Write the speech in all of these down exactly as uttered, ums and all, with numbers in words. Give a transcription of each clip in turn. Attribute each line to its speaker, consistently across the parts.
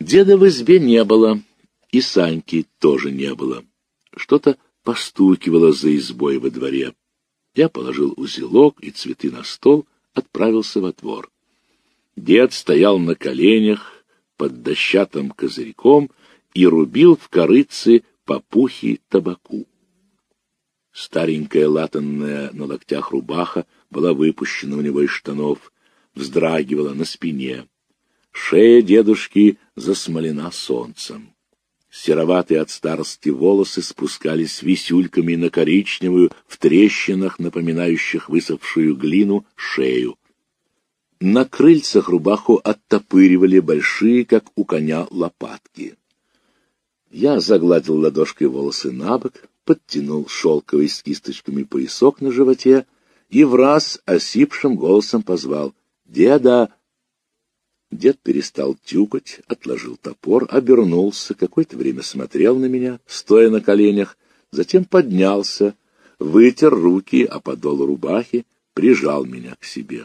Speaker 1: Деда в избе не было, и Саньки тоже не было. Что-то постукивало за избой во дворе. Я положил узелок и цветы на стол, отправился во двор. Дед стоял на коленях под дощатым козырьком и рубил в корытце папухи табаку. Старенькая латанная на локтях рубаха была выпущена у него из штанов, вздрагивала на спине. Шея дедушки засмолена солнцем. Сероватые от старости волосы спускались висюльками на коричневую, в трещинах, напоминающих высохшую глину, шею. На крыльцах рубаху оттопыривали большие, как у коня, лопатки. Я загладил ладошкой волосы набок, подтянул шелковый с кисточками поясок на животе и враз осипшим голосом позвал: «Деда!» Дед перестал тюкать, отложил топор, обернулся, какое-то время смотрел на меня, стоя на коленях, затем поднялся, вытер руки о подол рубахи, прижал меня к себе.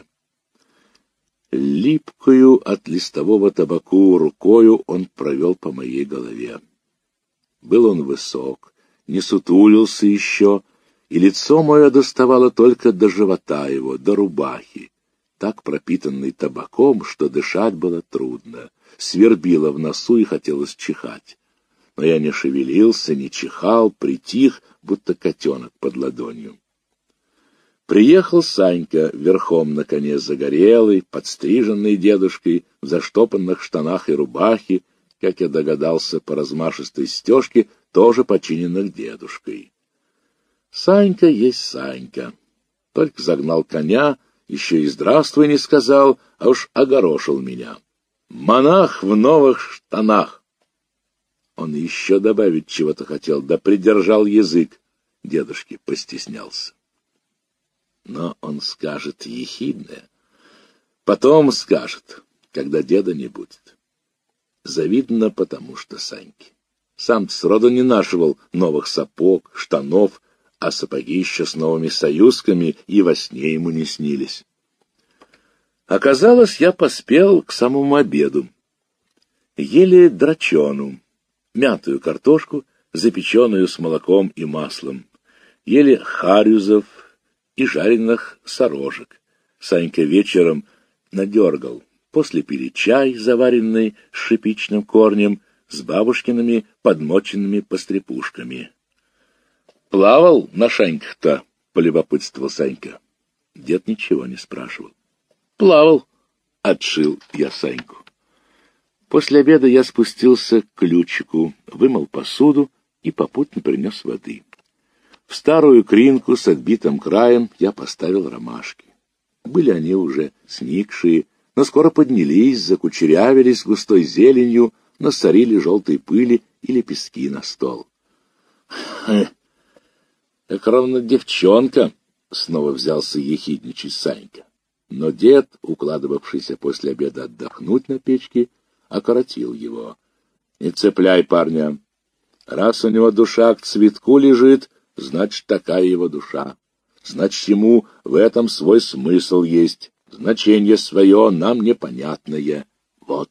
Speaker 1: Липкую от листового табаку рукою он провел по моей голове. Был он высок, не сутулился еще, и лицо мое доставало только до живота его, до рубахи, так пропитанный табаком, что дышать было трудно, свербило в носу и хотелось чихать. Но я не шевелился, не чихал, притих, будто котенок под ладонью. Приехал Санька верхом на коне загорелый, подстриженный дедушкой, в заштопанных штанах и рубахе, как я догадался по размашистой стежке, тоже починенных дедушкой. Санька есть Санька. Только загнал коня, еще и здравствуй не сказал, а уж огорошил меня. Монах в новых штанах. Он еще добавить чего-то хотел, да придержал язык. Дедушке постеснялся. Но он скажет ехидное. Потом скажет, когда деда не будет. Завидно, потому что Саньки. Сам сроду не нашивал новых сапог, штанов, а сапоги еще с новыми союзками и во сне ему не снились. Оказалось, я поспел к самому обеду. Ели драчону, мятую картошку, запеченную с молоком и маслом. Ели харюзов и жареных сорожек. Санька вечером надергал. После пили чай, заваренный с шипичным корнем, с бабушкиными подмоченными пострепушками. «Плавал на шаньках-то?» — полюбопытствовал Санька. Дед ничего не спрашивал. «Плавал», — отшил я Саньку. После обеда я спустился к ключику, вымыл посуду и попутно принес воды. В старую кринку с отбитым краем я поставил ромашки. Были они уже сникшие, но скоро поднялись, закучерявились густой зеленью, насорили желтой пыли и лепестки на стол. «Хе, как ровно девчонка!» — снова взялся ехидничать Санька. Но дед, укладывавшийся после обеда отдохнуть на печке, окоротил его. «Не цепляй парня. Раз у него душа к цветку лежит, значит, такая его душа. Значит, ему в этом свой смысл есть, значение свое нам непонятное. Вот».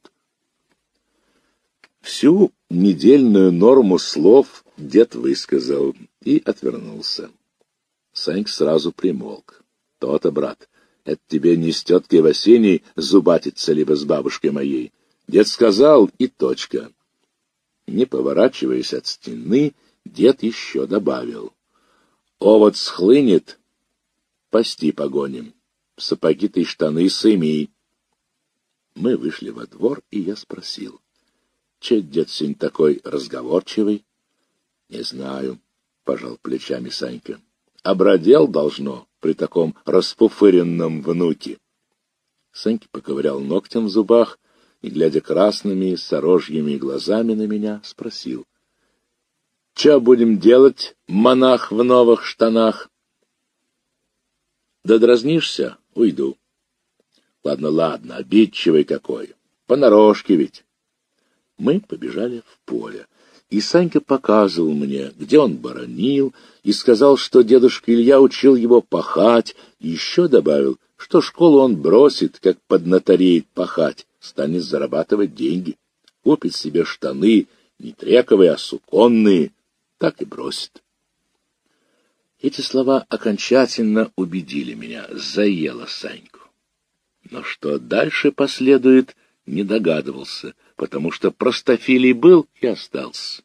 Speaker 1: Всю недельную норму слов дед высказал и отвернулся. Санька сразу примолк. «То-то, брат, это тебе не с теткой Васеней зубатиться, либо с бабушкой моей. Дед сказал, и точка». Не поворачиваясь от стены, дед еще добавил: «Овод схлынет, пасти погоним. Сапоги-то и штаны сыми». Мы вышли во двор, и я спросил: «Че дед сегодня такой разговорчивый?» «Не знаю», — пожал плечами Санька. «Обродел должно при таком распуфыренном внуке». Санька поковырял ногтем в зубах и, глядя красными сорожьими глазами на меня, спросил: «Че будем делать, монах в новых штанах?» «Да дразнишься? Уйду». «Ладно, ладно, обидчивый какой. Понарошке ведь». Мы побежали в поле, и Санька показывал мне, где он боронил, и сказал, что дедушка Илья учил его пахать, и еще добавил, что школу он бросит, как поднатореет пахать, станет зарабатывать деньги. купит себе штаны, не трековые, а суконные, так и бросит. Эти слова окончательно убедили меня, заело Саньку. Но что дальше последует, не догадывался, потому что простофилий был и остался.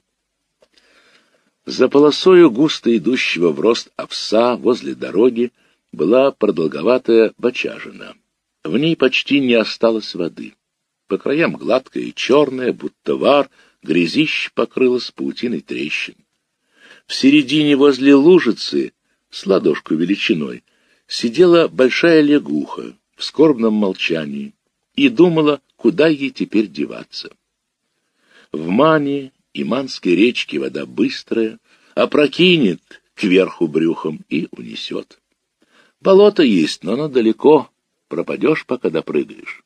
Speaker 1: За полосою густо идущего в рост овса возле дороги была продолговатая бочажина. В ней почти не осталось воды. По краям гладкая и черная, будто вар, грязище покрылось паутиной трещин. В середине возле лужицы, с ладошку величиной, сидела большая лягуха в скорбном молчании и думала, куда ей теперь деваться. В Мане и Манской речке вода быстрая, опрокинет кверху брюхом и унесет. Болото есть, но оно далеко, пропадешь, пока допрыгаешь.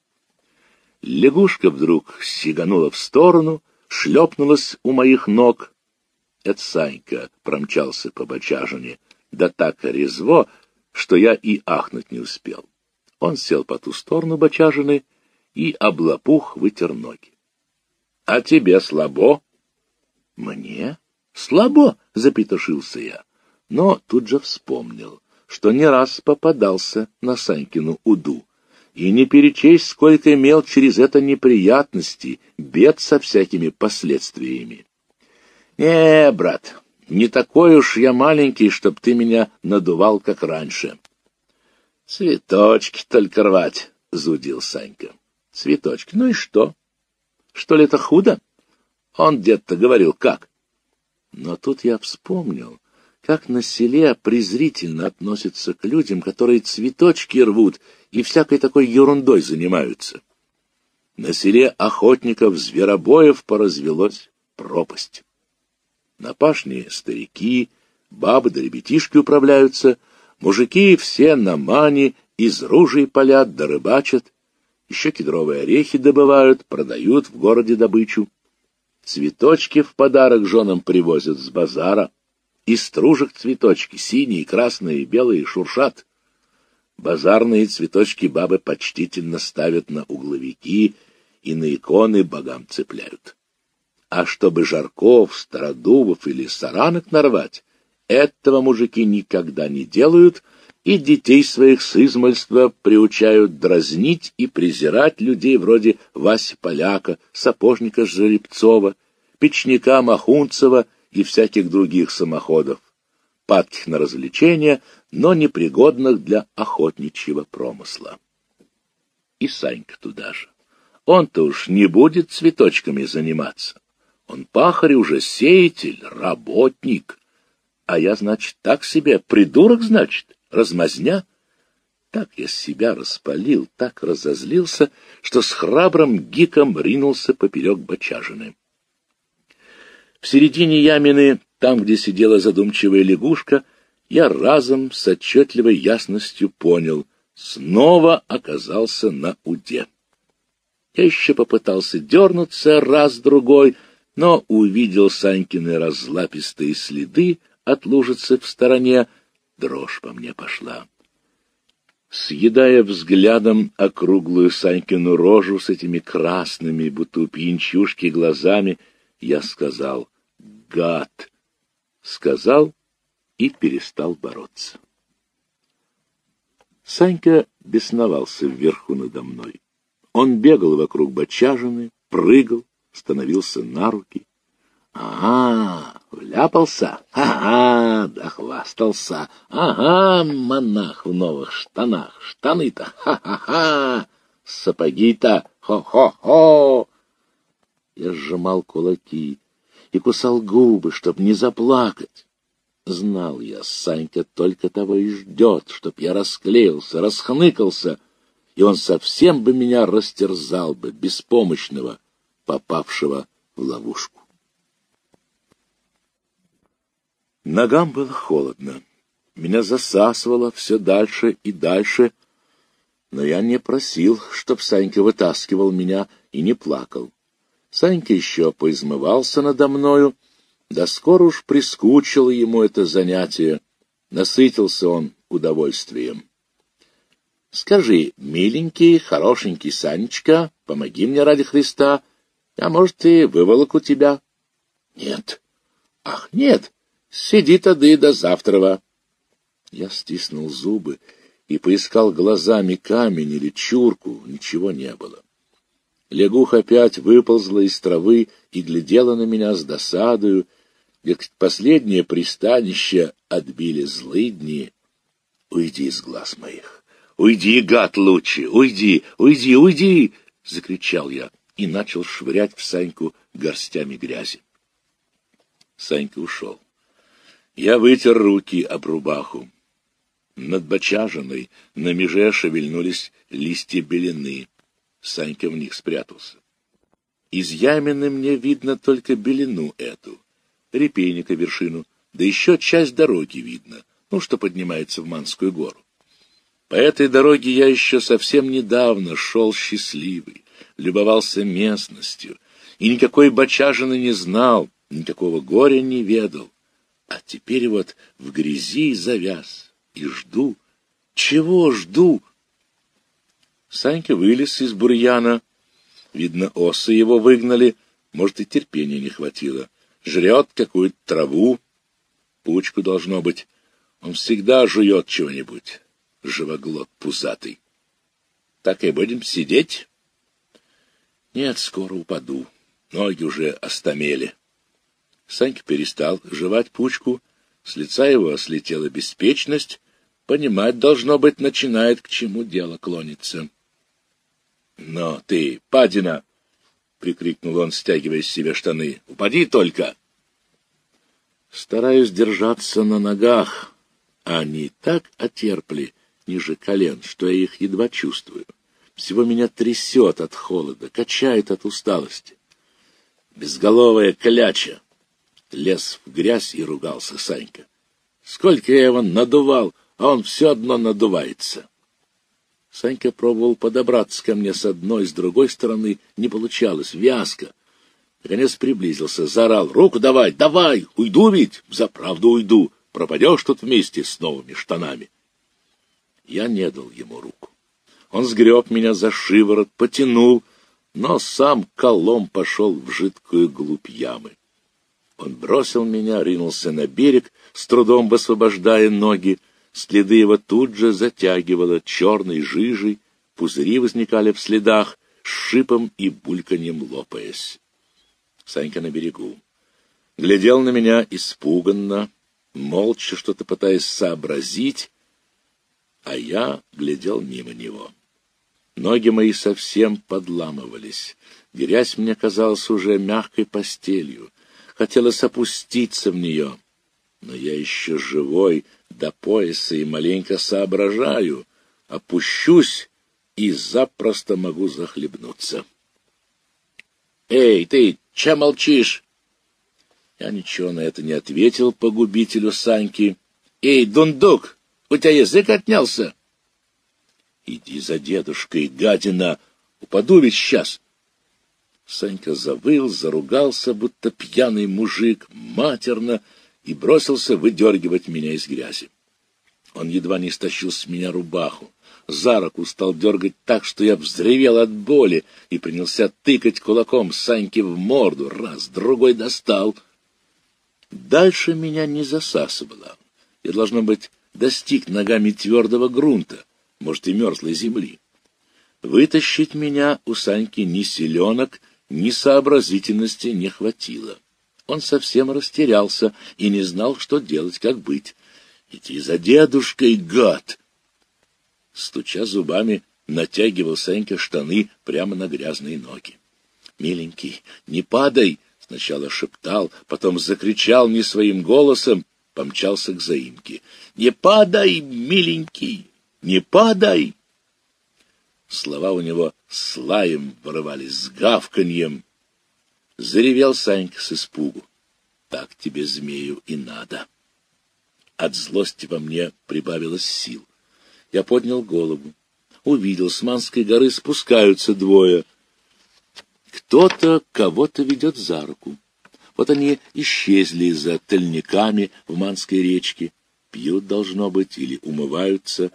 Speaker 1: Лягушка вдруг сиганула в сторону, шлепнулась у моих ног. Это Санька промчался по бочажине, да так резво, что я и ахнуть не успел. Он сел по ту сторону бочажины и об лопух вытер ноги. — А тебе слабо? — Мне? Слабо, — запетушился я, но тут же вспомнил, что не раз попадался на Санькину уду, и не перечесть, сколько имел через это неприятностей, бед со всякими последствиями. — Не, брат, не такой уж я маленький, чтоб ты меня надувал, как раньше. — Цветочки только рвать, — зудил Санька. — Цветочки, ну и что? Что ли это худо? Он дед-то говорил, как? Но тут я вспомнил, как на селе презрительно относятся к людям, которые цветочки рвут и всякой такой ерундой занимаются. На селе охотников-зверобоев поразвелось пропасть. На пашне старики, бабы да ребятишки управляются, мужики все на Мане из ружей палят да рыбачат, еще кедровые орехи добывают, продают в городе добычу. Цветочки в подарок женам привозят с базара. Из стружек цветочки, синие, красные, белые, шуршат. Базарные цветочки бабы почтительно ставят на угловики и на иконы богам цепляют. А чтобы жарков, стародубов или саранок нарвать, этого мужики никогда не делают, и детей своих с измальства приучают дразнить и презирать людей вроде Васи Поляка, сапожника Жеребцова, печника Махунцева и всяких других самоходов, падких на развлечения, но непригодных для охотничьего промысла. И Санька туда же. Он-то уж не будет цветочками заниматься. Он пахарь уже, сеятель, работник. А я, значит, так себе, придурок, значит, размазня? Так я себя распалил, так разозлился, что с храбрым гиком ринулся поперек бочажины. В середине ямины, там, где сидела задумчивая лягушка, я разом с отчетливой ясностью понял, снова оказался на уде. Я еще попытался дернуться раз-другой, но увидел Санькины разлапистые следы от лужицы в стороне, дрожь по мне пошла. Съедая взглядом округлую Санькину рожу с этими красными, будто у пьянчушки, глазами, я сказал «Гад!» Сказал и перестал бороться. Санька бесновался вверху надо мной. Он бегал вокруг бочажины, прыгал, становился на руки. «Ага, вляпался? Ага, да хвастался! Ага, монах в новых штанах! Штаны-то, ха-ха-ха! Сапоги-то, хо-хо-хо!» Я сжимал кулаки и кусал губы, чтоб не заплакать. Знал я, Санька только того и ждет, чтоб я расклеился, расхныкался, и он совсем бы меня растерзал бы, беспомощного, попавшего в ловушку. Ногам было холодно. Меня засасывало все дальше и дальше, но я не просил, чтоб Санька вытаскивал меня, и не плакал. Санька еще поизмывался надо мною, да скоро уж прискучило ему это занятие, насытился он удовольствием. — Скажи, миленький, хорошенький Санечка, помоги мне ради Христа, А может, и выволоку тебя? Нет. Ах, нет. Сиди тады до завтрава. Я стиснул зубы и поискал глазами камень или чурку. Ничего не было. Лягуха опять выползла из травы и глядела на меня с досадою, как последнее пристанище отбили злыдни. Уйди из глаз моих. Уйди, гад лучше, уйди, уйди, уйди! — закричал я и начал швырять в Саньку горстями грязи. Санька ушел. Я вытер руки об рубаху. Над бочажиной на меже шевельнулись листья белены. Санька в них спрятался. Из ямины мне видно только белену эту, репейника вершину, да еще часть дороги видно, ну, что поднимается в Манскую гору. По этой дороге я еще совсем недавно шел счастливый, любовался местностью, и никакой бочажины не знал, никакого горя не ведал. А теперь вот в грязи завяз и жду. Чего жду? Санька вылез из бурьяна. Видно, осы его выгнали, может, и терпения не хватило. Жрет какую-то траву, пучку должно быть. Он всегда жует чего-нибудь. Живоглот пузатый. Так и будем сидеть? Нет, скоро упаду. Ноги уже остомели. Санька перестал жевать пучку, с лица его слетела беспечность, понимать, должно быть, начинает, к чему дело клонится. — Но ты, падина! — прикрикнул он, стягивая с себя штаны. — Упади только! Стараюсь держаться на ногах, а они так отерпли ниже колен, что я их едва чувствую. Всего меня трясет от холода, качает от усталости. Безголовая кляча! Лез в грязь и ругался Санька. Сколько я его надувал, а он все одно надувается. Санька пробовал подобраться ко мне с одной, с другой стороны, не получалось, вязко. Наконец приблизился, заорал: «Руку давай, давай! Уйду ведь! Взаправду уйду! Пропадешь тут вместе с новыми штанами!» Я не дал ему руку. Он сгреб меня за шиворот, потянул, но сам колом пошел в жидкую глубь ямы. Он бросил меня, ринулся на берег, с трудом высвобождая ноги. Следы его тут же затягивало черной жижей, пузыри возникали в следах, с шипом и бульканьем лопаясь. Санька на берегу. Глядел на меня испуганно, молча что-то пытаясь сообразить, а я глядел мимо него. Ноги мои совсем подламывались. Грязь мне казалась уже мягкой постелью. Хотелось опуститься в нее. Но я еще живой до пояса и маленько соображаю. Опущусь и запросто могу захлебнуться. «Эй, ты, че молчишь?» Я ничего на это не ответил погубителю Саньки. «Эй, дундук, у тебя язык отнялся?» «Иди за дедушкой, гадина, упаду ведь сейчас!» Санька завыл, заругался, будто пьяный мужик, матерно, и бросился выдергивать меня из грязи. Он едва не стащил с меня рубаху, за руку стал дергать так, что я взревел от боли и принялся тыкать кулаком Саньке в морду, раз, другой достал. Дальше меня не засасывало. Я, должно быть, достиг ногами твердого грунта, может, и мерзлой земли. Вытащить меня у Саньки ни силенок, ни сообразительности не хватило. Он совсем растерялся и не знал, что делать, как быть. «Иди за дедушкой, гад!» Стуча зубами, натягивал Санька штаны прямо на грязные ноги. «Миленький, не падай!» — сначала шептал, потом закричал не своим голосом, помчался к заимке. «Не падай, миленький! Не падай!» Слова у него с лаем вырывались, с гавканьем. Заревел Санька с испугу. Так тебе, змею, и надо. От злости во мне прибавилось сил. Я поднял голову. Увидел, с Манской горы спускаются двое. Кто-то кого-то ведет за руку. Вот они исчезли за тальниками в Манской речке. Пьют, должно быть, или умываются.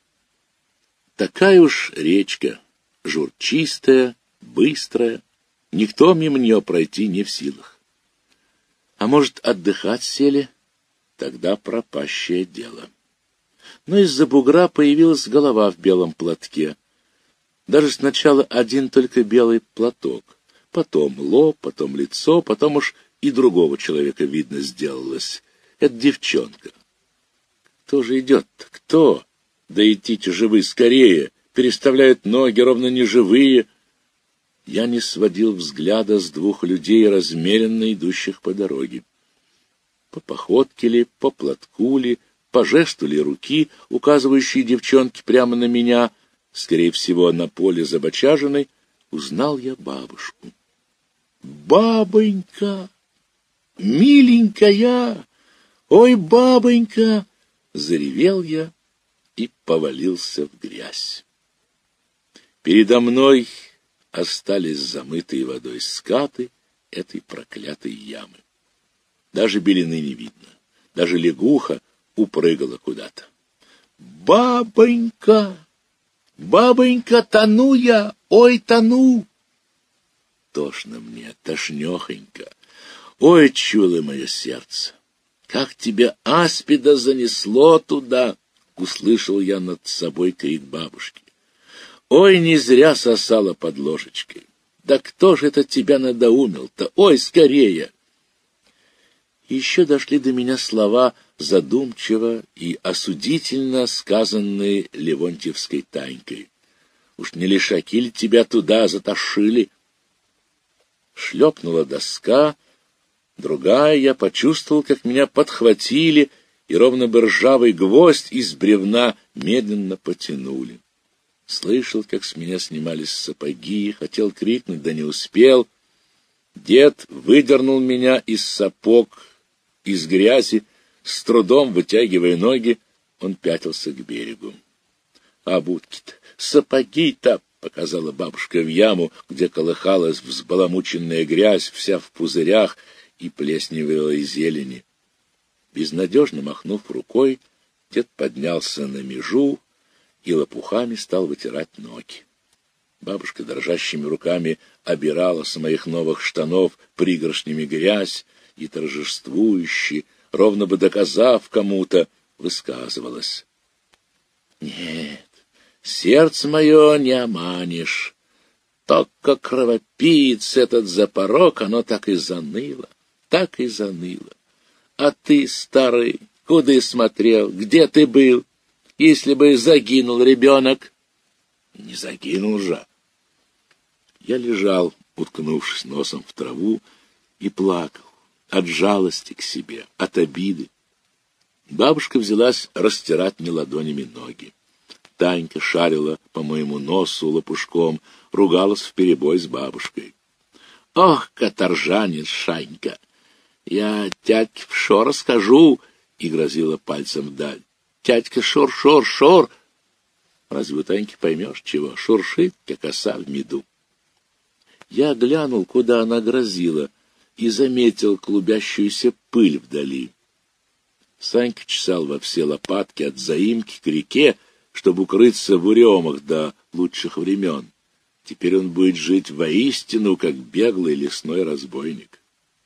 Speaker 1: Такая уж речка, журчистая, быстрая. Никто мимо нее пройти не в силах. А может, отдыхать сели? Тогда пропащее дело. Но из-за бугра появилась голова в белом платке. Даже сначала один только белый платок. Потом лоб, потом лицо, потом уж и другого человека видно сделалось. Это девчонка. Кто же идет-то? Кто? Да идите же вы скорее. Переставляют ноги, ровно неживые. Я не сводил взгляда с двух людей, размеренно идущих по дороге. По походке ли, по платку ли, по жесту ли руки, указывающей девчонке прямо на меня, скорее всего, на поле забочажиной, узнал я бабушку. «Бабонька! Миленькая! Ой, бабонька!» Заревел я и повалился в грязь. Передо мной остались замытые водой скаты этой проклятой ямы. Даже белины не видно, даже лягуха упрыгала куда-то. «Бабонька! Бабонька, тону я! Ой, тону!» Тошно мне, тошнёхонько. Ой, чуло мое сердце! Как тебя аспида занесло туда! Услышал я над собой крик бабушки. Ой, не зря сосала под ложечкой. Да кто же это тебя надоумил-то? Ой, скорее! Еще дошли до меня слова задумчиво и осудительно сказанные Левонтьевской Танькой. Уж не лишаки ли тебя туда затащили? Шлепнула доска, другая, я почувствовал, как меня подхватили, и ровно бы ржавый гвоздь из бревна медленно потянули. Слышал, как с меня снимались сапоги, хотел крикнуть, да не успел. Дед выдернул меня из сапог, из грязи, с трудом вытягивая ноги, он пятился к берегу. А будки-то, сапоги-то, показала бабушка в яму, где колыхалась взбаламученная грязь, вся в пузырях и плесневелой зелени. Безнадежно махнув рукой, дед поднялся на межу и лопухами стал вытирать ноги. Бабушка дрожащими руками обирала с моих новых штанов пригоршнями грязь и торжествующе, ровно бы доказав кому-то, высказывалась. Нет, сердце мое не оманишь. Только кровопиец этот за порог, оно так и заныло, так и заныло. А ты, старый, куда смотрел, где ты был? Если бы загинул ребенок. Не загинул же. Я лежал, уткнувшись носом в траву, и плакал от жалости к себе, от обиды. Бабушка взялась растирать мне ладонями ноги. Танька шарила по моему носу лопушком, ругалась вперебой с бабушкой. — Ох, каторжанец, Шанька! Я тятьке в шо расскажу! — и грозила пальцем вдаль. — Тятька шор-шор-шор! Разве у Таньки поймешь, чего? Шуршит, как оса в меду. Я глянул, куда она грозила, и заметил клубящуюся пыль вдали. Санька чесал во все лопатки от заимки к реке, чтобы укрыться в уремах до лучших времен. Теперь он будет жить воистину, как беглый лесной разбойник.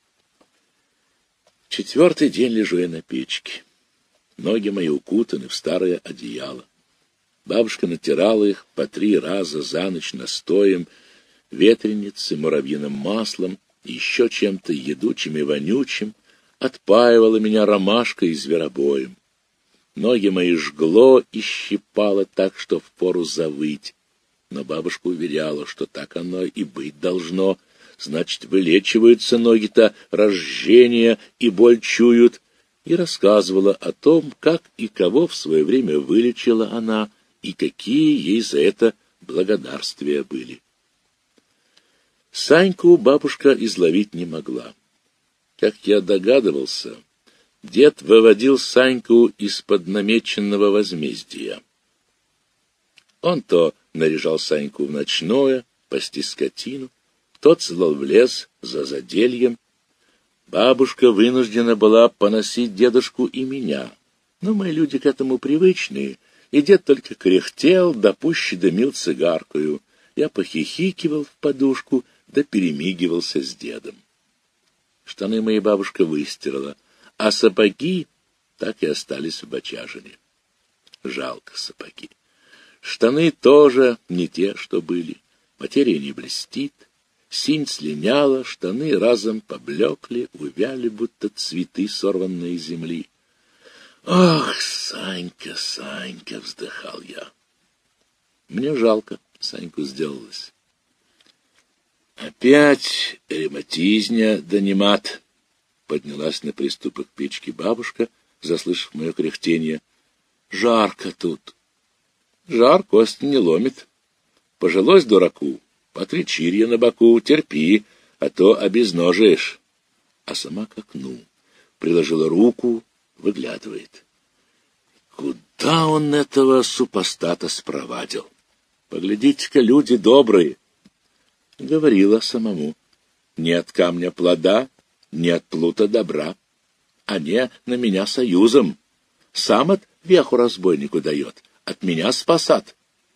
Speaker 1: Четвертый день лежу я на печке. Ноги мои укутаны в старое одеяло. Бабушка натирала их по три раза за ночь настоем, ветреницей, муравьиным маслом и еще чем-то едучим и вонючим, отпаивала меня ромашкой и зверобоем. Ноги мои жгло и щипало так, что впору завыть. Но бабушка уверяла, что так оно и быть должно. Значит, вылечиваются ноги-то, разжжение и боль чуют. И рассказывала о том, как и кого в свое время вылечила она, и какие ей за это благодарствия были. Саньку бабушка изловить не могла. Как я догадывался, дед выводил Саньку из-под намеченного возмездия. Он то наряжал Саньку в ночное, пасти скотину, тот слал в лес за задельем. Бабушка вынуждена была поносить дедушку и меня, но мы люди к этому привычные, и дед только кряхтел, да пуще дымил цигаркою. Я похихикивал в подушку, да перемигивался с дедом. Штаны моя бабушка выстирала, а сапоги так и остались в бочажине. Жалко сапоги. Штаны тоже не те, что были. Материя не блестит, синь слиняла, штаны разом поблекли, увяли, будто цветы, сорванные с земли. «Ах, Санька, Санька!» — вздыхал я. Мне жалко Саньку сделалось. Опять ревматизня донимат. Поднялась на приступок печки бабушка, заслышав мое кряхтение. Жарко тут. Жар кость не ломит. Пожилось дураку, потричирья на боку, терпи, а то обезножишь. А сама к окну приложила руку, выглядывает. Куда он этого супостата спровадил? Поглядите-ка, люди добрые. Говорила самому. Не от камня плода, не от плута добра. Они на меня союзом. Сам от веху разбойнику дает, от меня спасат.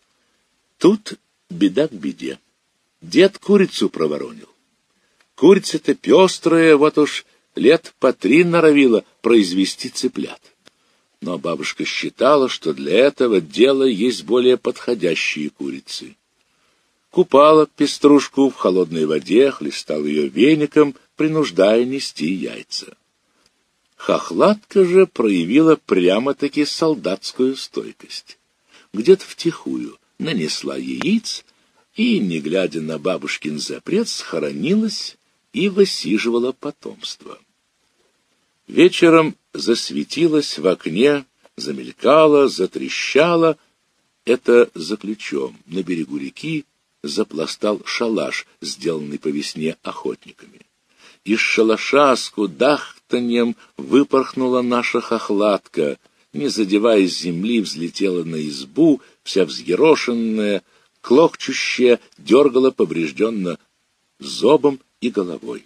Speaker 1: Тут беда к беде. Дед курицу проворонил. Курица-то пестрая, вот уж лет по три норовила произвести цыплят. Но бабушка считала, что для этого дела есть более подходящие курицы. Купала пеструшку в холодной воде, хлестал ее веником, принуждая нести яйца. Хохлатка же проявила прямо-таки солдатскую стойкость. Где-то втихую нанесла яиц и, не глядя на бабушкин запрет, схоронилась и высиживала потомство. Вечером засветилась в окне, замелькала, затрещала. Это за ключом на берегу реки запластал шалаш, сделанный по весне охотниками. Из шалаша с кудахтаньем выпорхнула наша хохлатка, не задевая земли, взлетела на избу, вся взъерошенная, клокчущая, дергала поврежденно зобом и головой.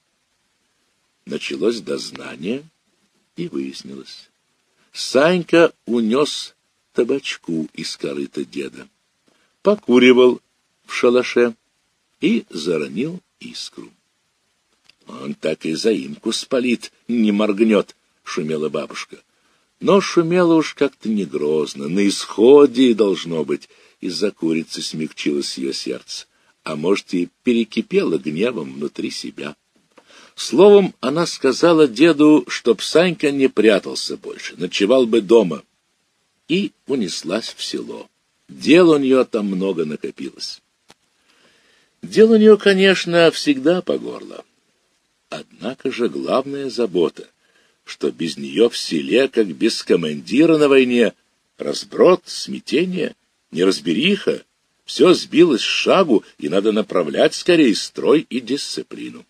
Speaker 1: Началось дознание, и выяснилось. Санька унес табачку из корыта деда, покуривал в шалаше и заронил искру. Он так и заимку спалит, не моргнет, — шумела бабушка. Но шумела уж как-то не грозно, на исходе должно быть, из-за курицы смягчилось ее сердце, а может и перекипело гневом внутри себя. Словом, она сказала деду, чтоб Санька не прятался больше, ночевал бы дома, и унеслась в село. Дел у нее там много накопилось. Дел у нее, конечно, всегда по горло. Однако же главная забота, что без нее в селе, как без командира на войне, разброд, смятение, неразбериха, все сбилось с шагу, и надо направлять скорее строй и дисциплину.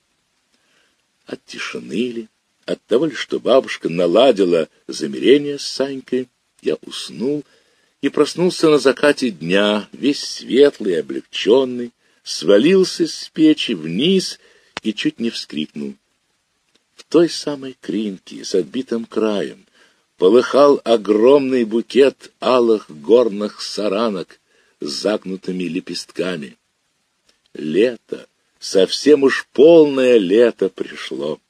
Speaker 1: От тишины ли, от того ли, что бабушка наладила замирение с Санькой, я уснул и проснулся на закате дня, весь светлый и облегченный, свалился с печи вниз и чуть не вскрикнул. В той самой кринке с отбитым краем полыхал огромный букет алых горных саранок с загнутыми лепестками. Лето, совсем уж полное лето пришло.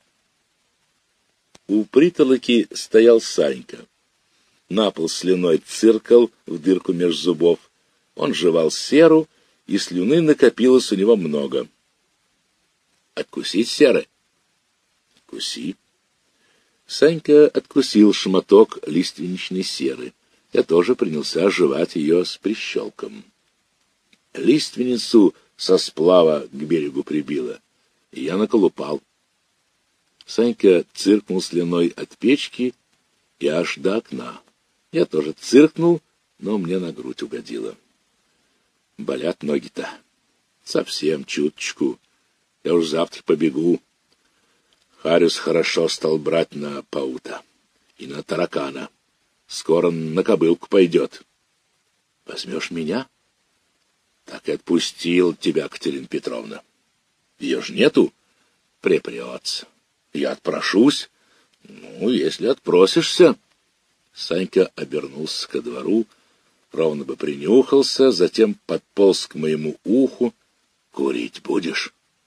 Speaker 1: У притолоки стоял Санька. На пол слюной циркал в дырку меж зубов. Он жевал серу, и слюны накопилось у него много. «Откусить серы?» «Куси». Санька откусил шматок лиственничной серы. Я тоже принялся жевать ее с прищелком. Лиственницу со сплава к берегу прибило, и я наколупал. Санька циркнул слюной от печки и аж до окна. Я тоже циркнул, но мне на грудь угодило. Болят ноги-то. Совсем чуточку. Я уж завтра побегу. Хариус хорошо стал брать на паута и на таракана. Скоро на кобылку пойдет. Возьмешь меня? Так и отпустил тебя, Катерина Петровна. Ее ж нету? Припрется. Я отпрошусь. Ну, если отпросишься. Санька обернулся ко двору, ровно бы принюхался, затем подполз к моему уху. Курить будешь?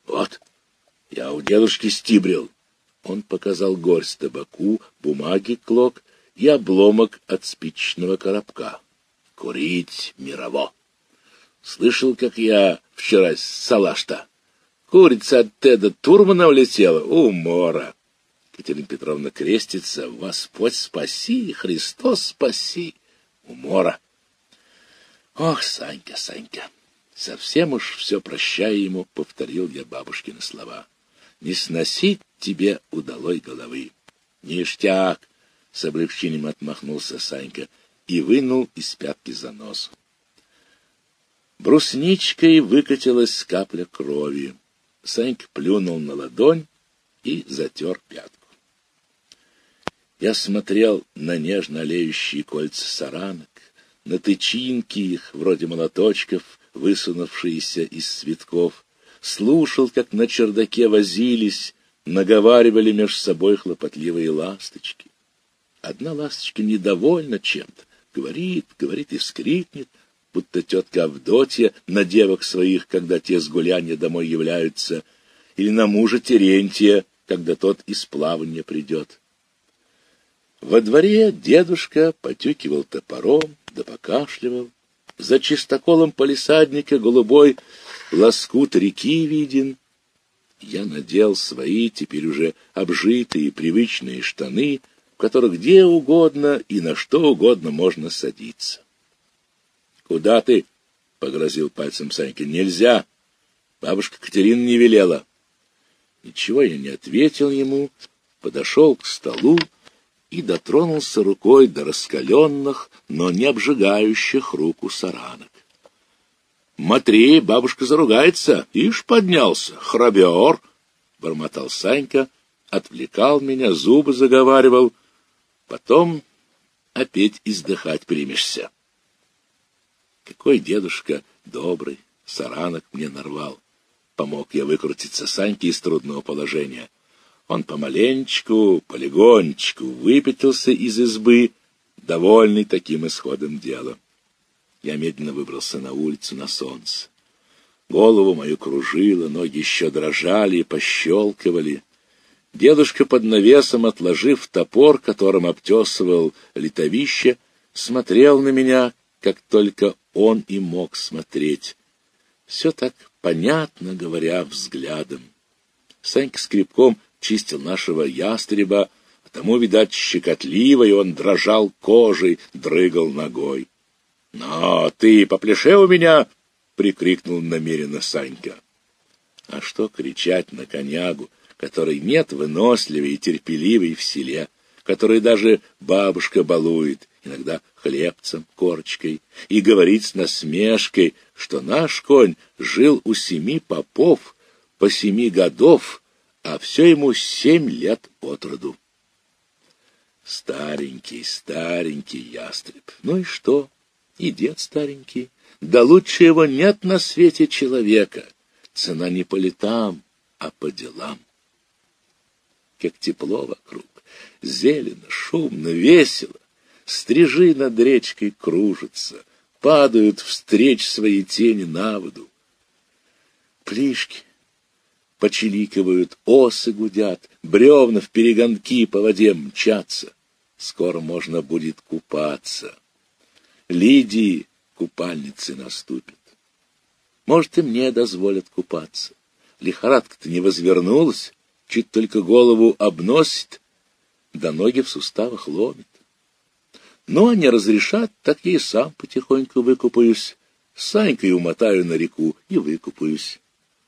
Speaker 1: Вот, я у дедушки стибрил. Он показал горсть табаку, бумаги клок и обломок от спичечного коробка. Курить мирово. Слышал, как я вчера с салаш-то? Курица от Теда Турмана улетела. Умора. Катерина Петровна крестится. Господь спаси, Христос спаси. Умора. Ох, Санька, Санька. Совсем уж все прощая ему, повторил я бабушкины слова. Не сносить тебе удалой головы. Ништяк. С облегчением отмахнулся Санька и вынул из пятки заносу. Брусничкой выкатилась капля крови. Санька плюнул на ладонь и затер пятку. Я смотрел на нежно олеющие кольца саранок, на тычинки их, вроде молоточков, высунувшиеся из цветков, слушал, как на чердаке возились, наговаривали меж собой хлопотливые ласточки. Одна ласточка недовольна чем-то, говорит, говорит и вскрикнет, будто тетка Авдотья на девок своих, когда те с гулянья домой являются, или на мужа Терентия, когда тот из плавания придет. Во дворе дедушка потюкивал топором, да покашливал. За чистоколом палисадника голубой лоскут реки виден. Я надел свои, теперь уже обжитые, привычные штаны, в которых где угодно и на что угодно можно садиться. — Куда ты? — погрозил пальцем Санька. — Нельзя. Бабушка Катерина не велела. Ничего я не ответил ему, подошел к столу и дотронулся рукой до раскаленных, но не обжигающих руку саранок. — Матри, бабушка заругается. Ишь, поднялся. Храбер! — бормотал Санька, отвлекал меня, зубы заговаривал. Потом опять издыхать примешься. Какой дедушка добрый, саранок мне нарвал. Помог я выкрутиться Саньке из трудного положения. Он помаленечку, полегонечку выпятился из избы, довольный таким исходом дела. Я медленно выбрался на улицу на солнце. Голову мою кружило, ноги еще дрожали и пощелкивали. Дедушка под навесом, отложив топор, которым обтесывал литовище, смотрел на меня, как только он и мог смотреть. Все так понятно, говоря, взглядом. Санька скребком чистил нашего ястреба, а тому, видать, щекотливо, и он дрожал кожей, дрыгал ногой. — Но ты попляши у меня! — прикрикнул намеренно Санька. А что кричать на конягу, который нет выносливый и терпеливый в селе, который даже бабушка балует, иногда хлебцем, корочкой, и говорит с насмешкой, что наш конь жил у семи попов по семи годов, а все ему семь лет от роду. Старенький, старенький ястреб. Ну и что? И дед старенький. Да лучше его нет на свете человека. Цена не по летам, а по делам. Как тепло вокруг, зелено, шумно, весело. Стрижи над речкой кружатся, падают встреч свои тени на воду. Плишки почеликивают, осы гудят, бревна в перегонки по воде мчатся. Скоро можно будет купаться. Лидии купальницы наступит. Может, и мне дозволят купаться. Лихорадка-то не возвернулась, чуть только голову обносит, да ноги в суставах ломит. Ну, а не разрешат, так я и сам потихоньку выкупаюсь. С Санькой умотаю на реку и выкупаюсь.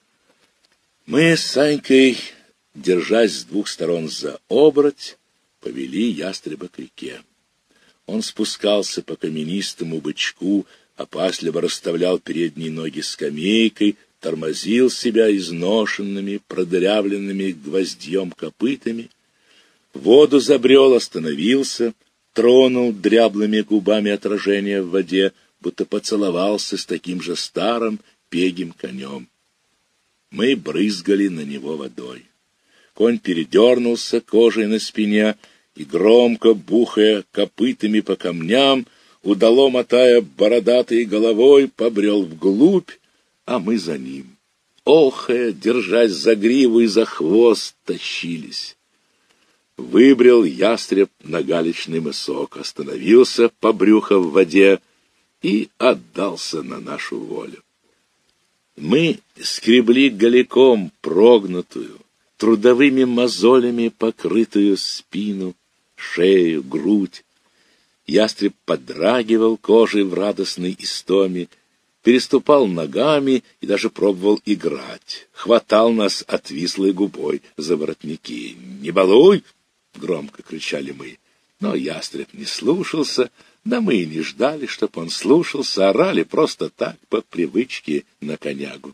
Speaker 1: Мы с Санькой, держась с двух сторон за обороть, повели ястреба к реке. Он спускался по каменистому бычку, опасливо расставлял передние ноги скамейкой, тормозил себя изношенными, продырявленными гвоздьем копытами. В воду забрел, остановился, тронул дряблыми губами отражение в воде, будто поцеловался с таким же старым пегим конем. Мы брызгали на него водой. Конь передернулся кожей на спине и, громко бухая копытами по камням, удало мотая бородатой головой, побрел вглубь, а мы за ним. охая, держась за гриву и за хвост, тащились. Выбрел ястреб на галечный мысок, остановился по брюхо в воде и отдался на нашу волю. Мы скребли голяком прогнутую, трудовыми мозолями покрытую спину, шею, грудь. Ястреб подрагивал кожей в радостной истоме, переступал ногами и даже пробовал играть. Хватал нас отвислой губой за воротники. «Не балуй!» — громко кричали мы. Но ястреб не слушался, да мы и не ждали, чтоб он слушался, орали просто так, по привычке на конягу.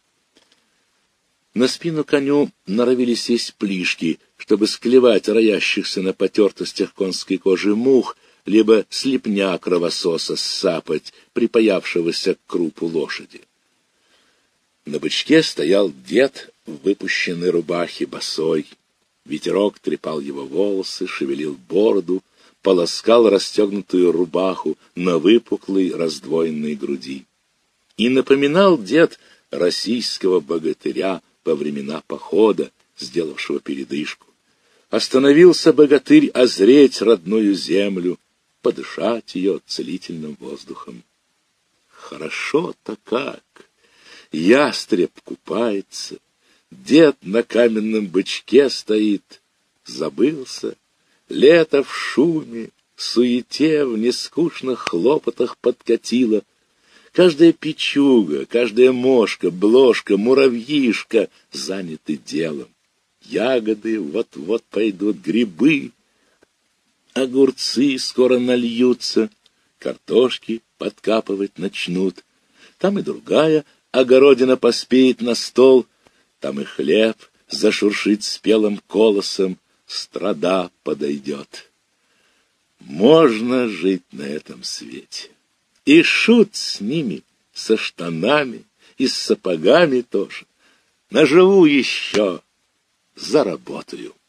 Speaker 1: На спину коню норовили сесть плишки, чтобы склевать роящихся на потертостях конской кожи мух, либо слепня кровососа ссапать, припаявшегося к крупу лошади. На бычке стоял дед в выпущенной рубахе босой. Ветерок трепал его волосы, шевелил бороду, полоскал расстегнутую рубаху на выпуклой раздвоенной груди. И напоминал дед российского богатыря во времена похода, сделавшего передышку. Остановился богатырь озреть родную землю, подышать ее целительным воздухом. Хорошо-то как! Ястреб купается, дед на каменном бычке стоит, забылся, лето в шуме, суете, в нескучных хлопотах подкатило. Каждая печуга, каждая мошка, бложка, муравьишка заняты делом. Ягоды вот-вот пойдут, грибы, огурцы скоро нальются, картошки подкапывать начнут. Там и другая огородина поспеет на стол, там и хлеб зашуршит спелым колосом, страда подойдет. Можно жить на этом свете. И шут с ними, со штанами и с сапогами тоже. Наживу еще, заработаю.